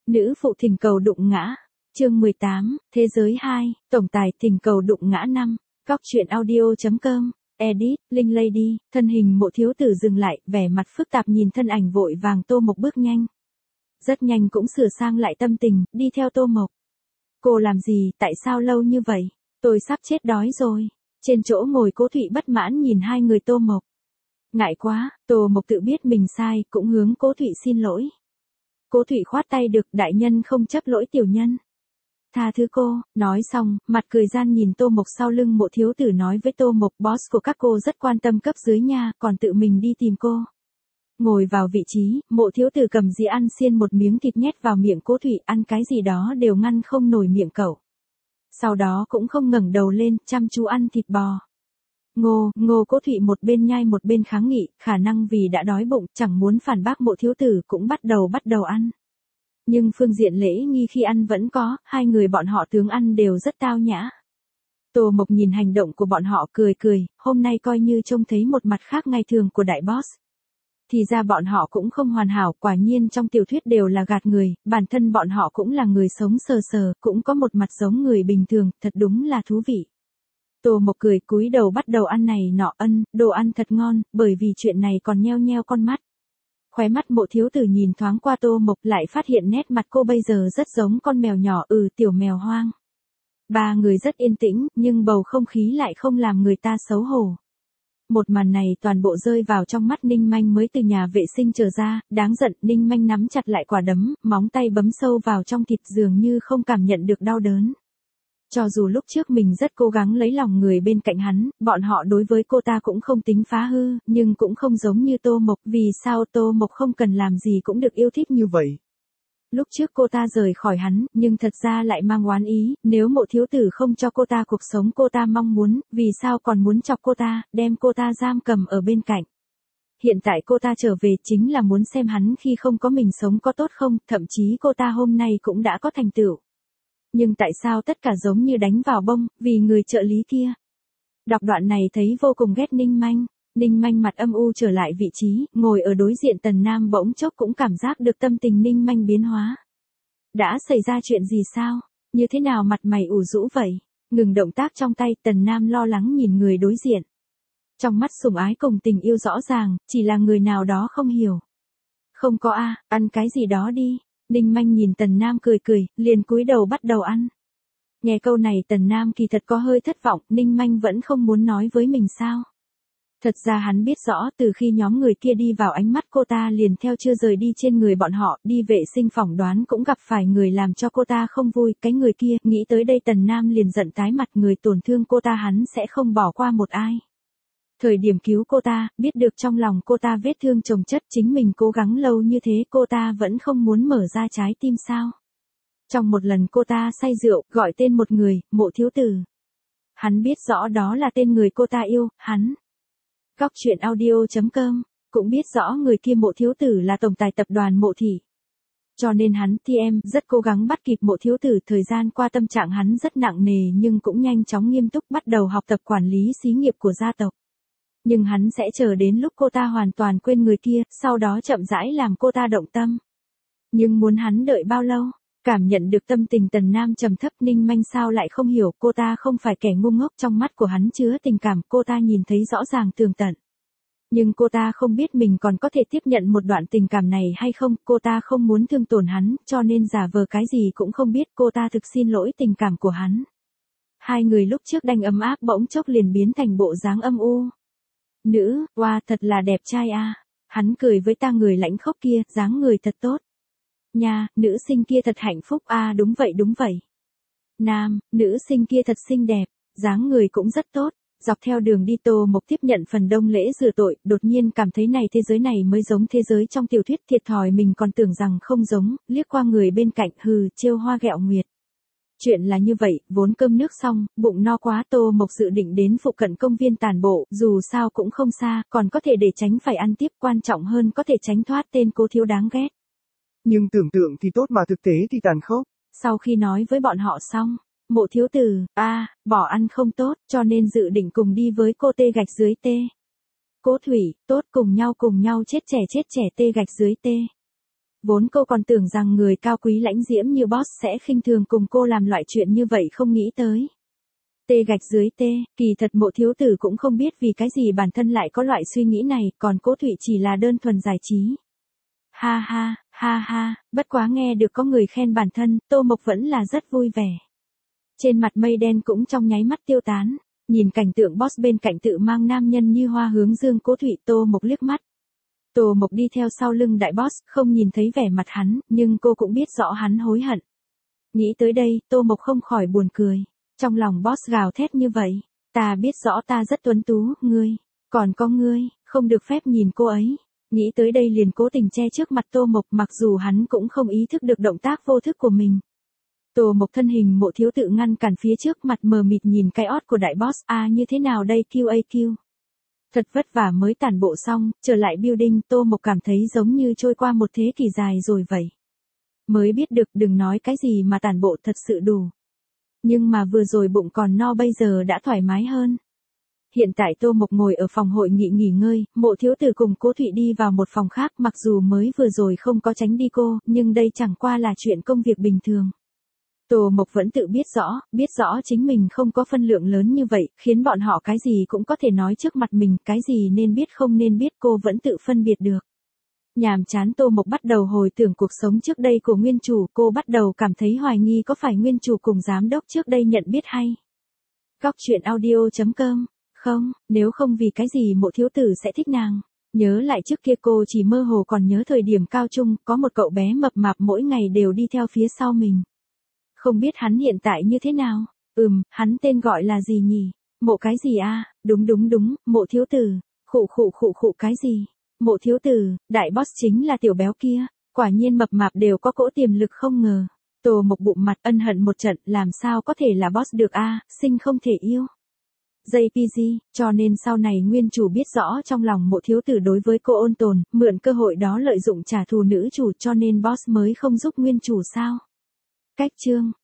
Nữ phụ thỉnh cầu đụng ngã. Chương 18, Thế giới 2, tổng tài thỉnh cầu đụng ngã 5. Góc truyện audio.com. Edit, Linh Lady, thân hình Mộ thiếu tử dừng lại, vẻ mặt phức tạp nhìn thân ảnh vội vàng Tô Mộc bước nhanh. Rất nhanh cũng sửa sang lại tâm tình, đi theo Tô Mộc. Cô làm gì, tại sao lâu như vậy? Tôi sắp chết đói rồi. Trên chỗ ngồi Cố Thụy bất mãn nhìn hai người Tô Mộc. Ngại quá, Tô Mộc tự biết mình sai, cũng hướng Cố Thụy xin lỗi. Cố Thụy khoát tay được, đại nhân không chấp lỗi tiểu nhân. Tha thứ cô, nói xong, mặt cười gian nhìn Tô Mộc sau lưng Mộ thiếu tử nói với Tô Mộc, boss của các cô rất quan tâm cấp dưới nha, còn tự mình đi tìm cô. Ngồi vào vị trí, Mộ thiếu tử cầm dĩa ăn xiên một miếng thịt nhét vào miệng Cố Thụy, ăn cái gì đó đều ngăn không nổi miệng cậu. Sau đó cũng không ngẩng đầu lên, chăm chú ăn thịt bò. Ngô Cố Thụy một bên nhai một bên kháng nghị, khả năng vì đã đói bụng, chẳng muốn phản bác Mộ thiếu tử cũng bắt đầu ăn. Nhưng phương diện lễ nghi khi ăn vẫn có, hai người bọn họ tướng ăn đều rất tao nhã. Tô Mộc nhìn hành động của bọn họ cười, hôm nay coi như trông thấy một mặt khác ngày thường của đại boss. Thì ra bọn họ cũng không hoàn hảo, quả nhiên trong tiểu thuyết đều là gạt người, bản thân bọn họ cũng là người sống sờ, cũng có một mặt giống người bình thường, thật đúng là thú vị. Tô Mộc cười cúi đầu bắt đầu ăn này nọ, đồ ăn thật ngon, bởi vì chuyện này còn nheo con mắt. Khóe mắt Mộ thiếu tử nhìn thoáng qua Tô Mộc lại phát hiện nét mặt cô bây giờ rất giống con mèo nhỏ, tiểu mèo hoang. Ba người rất yên tĩnh, nhưng bầu không khí lại không làm người ta xấu hổ. Một màn này toàn bộ rơi vào trong mắt Ninh Manh mới từ nhà vệ sinh trở ra, đáng giận. Ninh Manh nắm chặt lại quả đấm, móng tay bấm sâu vào trong thịt dường như không cảm nhận được đau đớn. Cho dù lúc trước mình rất cố gắng lấy lòng người bên cạnh hắn, bọn họ đối với cô ta cũng không tính phá hư, nhưng cũng không giống như Tô Mộc. Vì sao Tô Mộc không cần làm gì cũng được yêu thích như vậy? Lúc trước cô ta rời khỏi hắn, nhưng thật ra lại mang oán ý, nếu Mộ thiếu tử không cho cô ta cuộc sống cô ta mong muốn, vì sao còn muốn chọc cô ta, đem cô ta giam cầm ở bên cạnh. Hiện tại cô ta trở về chính là muốn xem hắn khi không có mình sống có tốt không, thậm chí cô ta hôm nay cũng đã có thành tựu. Nhưng tại sao tất cả giống như đánh vào bông, vì người trợ lý kia. Đọc đoạn này thấy vô cùng ghét Ninh Manh. Ninh Manh mặt âm u trở lại vị trí, ngồi ở đối diện Tần Nam bỗng chốc cũng cảm giác được tâm tình Ninh Manh biến hóa. Đã xảy ra chuyện gì sao? Như thế nào mặt mày ủ rũ vậy? Ngừng động tác trong tay, Tần Nam lo lắng nhìn người đối diện. Trong mắt sủng ái cùng tình yêu rõ ràng, chỉ là người nào đó không hiểu. Không có ăn cái gì đó đi. Ninh Manh nhìn Tần Nam cười, liền cúi đầu bắt đầu ăn. Nghe câu này Tần Nam kỳ thật có hơi thất vọng, Ninh Manh vẫn không muốn nói với mình sao. Thật ra hắn biết rõ từ khi nhóm người kia đi vào ánh mắt cô ta liền theo chưa rời đi trên người bọn họ, đi vệ sinh phỏng đoán cũng gặp phải người làm cho cô ta không vui, cái người kia, nghĩ tới đây Tần Nam liền giận tái mặt, người tổn thương cô ta hắn sẽ không bỏ qua một ai. Thời điểm cứu cô ta, biết được trong lòng cô ta vết thương chồng chất, chính mình cố gắng lâu như thế cô ta vẫn không muốn mở ra trái tim sao. Trong một lần cô ta say rượu, gọi tên một người, Mộ thiếu tử. Hắn biết rõ đó là tên người cô ta yêu, hắn. Góc truyện audio.com, cũng biết rõ người kia Mộ thiếu tử là tổng tài tập đoàn Mộ thị. Cho nên hắn rất cố gắng bắt kịp Mộ thiếu tử, thời gian qua tâm trạng hắn rất nặng nề nhưng cũng nhanh chóng nghiêm túc bắt đầu học tập quản lý xí nghiệp của gia tộc. Nhưng hắn sẽ chờ đến lúc cô ta hoàn toàn quên người kia, sau đó chậm rãi làm cô ta động tâm. Nhưng muốn hắn đợi bao lâu? Cảm nhận được tâm tình Tần Nam trầm thấp, Ninh Manh sao lại không hiểu, cô ta không phải kẻ ngu ngốc, trong mắt của hắn chứa tình cảm, cô ta nhìn thấy rõ ràng tường tận. Nhưng cô ta không biết mình còn có thể tiếp nhận một đoạn tình cảm này hay không, cô ta không muốn thương tổn hắn, cho nên giả vờ cái gì cũng không biết, cô ta thực xin lỗi tình cảm của hắn. Hai người lúc trước đanh ấm áp bỗng chốc liền biến thành bộ dáng âm u. Nữ, thật là đẹp trai Hắn cười với ta người lãnh khốc kia, dáng người thật tốt. Nha, nữ sinh kia thật hạnh phúc đúng vậy. Nam, nữ sinh kia thật xinh đẹp, dáng người cũng rất tốt. Dọc theo đường đi Tô Mộc tiếp nhận phần đông lễ rửa tội, đột nhiên cảm thấy thế giới này mới giống thế giới trong tiểu thuyết, thiệt thòi mình còn tưởng rằng không giống, liếc qua người bên cạnh, trêu hoa ghẹo nguyệt. Chuyện là như vậy, vốn cơm nước xong, bụng no quá Tô Mộc dự định đến phụ cận công viên tản bộ, dù sao cũng không xa, còn có thể để tránh phải ăn tiếp, quan trọng hơn có thể tránh thoát tên Cố thiếu đáng ghét. Nhưng tưởng tượng thì tốt mà thực tế thì tàn khốc. Sau khi nói với bọn họ xong, Mộ thiếu tử, bỏ ăn không tốt, cho nên dự định cùng đi với cô T gạch dưới T. Cố Thủy, tốt cùng nhau chết trẻ T gạch dưới T. Vốn cô còn tưởng rằng người cao quý lãnh diễm như boss sẽ khinh thường cùng cô làm loại chuyện như vậy, không nghĩ tới. Tê gạch dưới tê, kỳ thật Mộ thiếu tử cũng không biết vì cái gì bản thân lại có loại suy nghĩ này, còn Cố Thụy chỉ là đơn thuần giải trí. Ha ha, bất quá nghe được có người khen bản thân, Tô Mộc vẫn là rất vui vẻ. Trên mặt mây đen cũng trong nháy mắt tiêu tán, nhìn cảnh tượng boss bên cạnh tự mang nam nhân như hoa hướng dương Cố Thụy, Tô Mộc liếc mắt. Tô Mộc đi theo sau lưng đại boss, không nhìn thấy vẻ mặt hắn, nhưng cô cũng biết rõ hắn hối hận. Nghĩ tới đây, Tô Mộc không khỏi buồn cười. Trong lòng boss gào thét như vậy, ta biết rõ ta rất tuấn tú, ngươi, còn có ngươi, không được phép nhìn cô ấy. Nghĩ tới đây liền cố tình che trước mặt Tô Mộc, mặc dù hắn cũng không ý thức được động tác vô thức của mình. Tô Mộc thân hình Mộ thiếu tự ngăn cản phía trước, mặt mờ mịt nhìn cái ót của đại boss, như thế nào đây QAQ. Thật vất vả mới tản bộ xong, trở lại building, Tô Mộc cảm thấy giống như trôi qua một thế kỷ dài rồi vậy. Mới biết được đừng nói cái gì mà tản bộ thật sự đủ. Nhưng mà vừa rồi bụng còn no, bây giờ đã thoải mái hơn. Hiện tại Tô Mộc ngồi ở phòng hội nghị nghỉ ngơi, Mộ thiếu tử cùng Cố Thụy đi vào một phòng khác, mặc dù mới vừa rồi không có tránh đi cô, nhưng đây chẳng qua là chuyện công việc bình thường. Tô Mộc vẫn tự biết rõ chính mình không có phân lượng lớn như vậy, khiến bọn họ cái gì cũng có thể nói trước mặt mình, cái gì nên biết không nên biết cô vẫn tự phân biệt được. Nhàm chán, Tô Mộc bắt đầu hồi tưởng cuộc sống trước đây của nguyên chủ, cô bắt đầu cảm thấy hoài nghi có phải nguyên chủ cùng giám đốc trước đây nhận biết hay. Góc truyện audio.com. Không, nếu không vì cái gì Mộ thiếu tử sẽ thích nàng. Nhớ lại trước kia cô chỉ mơ hồ còn nhớ thời điểm cao trung, có một cậu bé mập mạp mỗi ngày đều đi theo phía sau mình. Không biết hắn hiện tại như thế nào? Hắn tên gọi là gì nhỉ? Mộ cái gì a? Đúng, Mộ thiếu tử. Khụ cái gì? Mộ thiếu tử, đại boss chính là tiểu béo kia, quả nhiên mập mạp đều có cỗ tiềm lực không ngờ. Tô Mộc bụng mặt ân hận một trận, làm sao có thể là boss được sinh không thể yêu. JPG, cho nên sau này nguyên chủ biết rõ trong lòng Mộ thiếu tử đối với cô ôn tồn, mượn cơ hội đó lợi dụng trả thù nữ chủ, cho nên boss mới không giúp nguyên chủ sao. Cách chương.